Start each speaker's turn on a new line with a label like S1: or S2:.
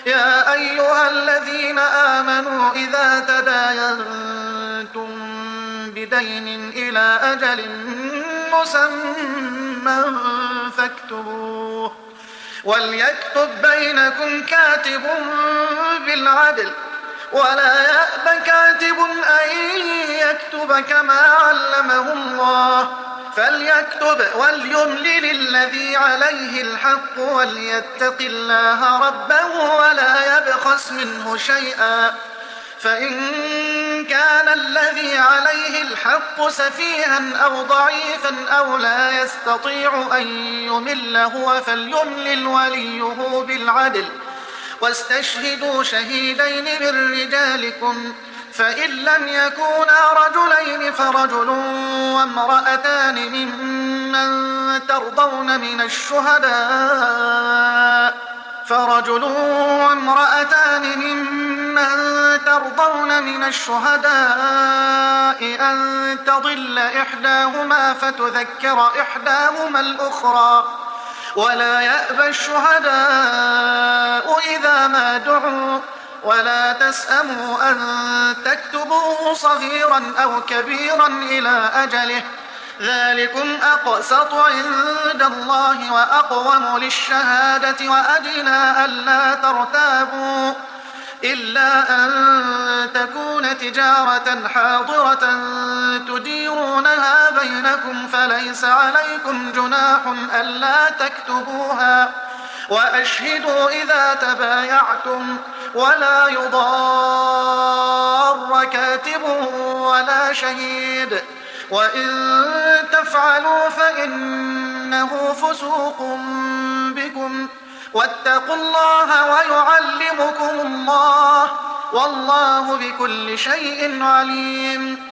S1: يا أيها الذين آمنوا إذا تداينتم بدين إلى أجل مسمى فاكتبوه وليكتب بينكم كاتب بالعدل ولا يأب كاتب أن يكتب كما علمه الله فليكتب وليملل الذي عليه الحق وليتق الله ربه ولا يبخس منه شيئا فإن كان الذي عليه الحق سفيها أو ضعيفا أو لا يستطيع أن يمل هو فليملل وليه بالعدل واستشهدوا شهيدين من رجالكم فإن لم يكونا رجلين فرجل وامرأتان ممن ترضون من الشهداء أن تضل إحداهما فتذكر إحداهما الأخرى ولا يأبى الشهداء إذا ما دعوا ولا تسأموا أن تكتبوه صغيرا أو كبيرا إلى أجله ذلكم أقسط عند الله وأقوم للشهادة وأدنى ألا ترتابوا إلا أن تكون تجارة حاضرة تديرونها بينكم فليس عليكم جناح ألا تكتبوها وأشهدوا إذا تبايعتم ولا يضار كاتب ولا شهيد وإن تفعلوا فإنه فسوق بكم واتقوا الله ويعلمكم الله والله بكل شيء عليم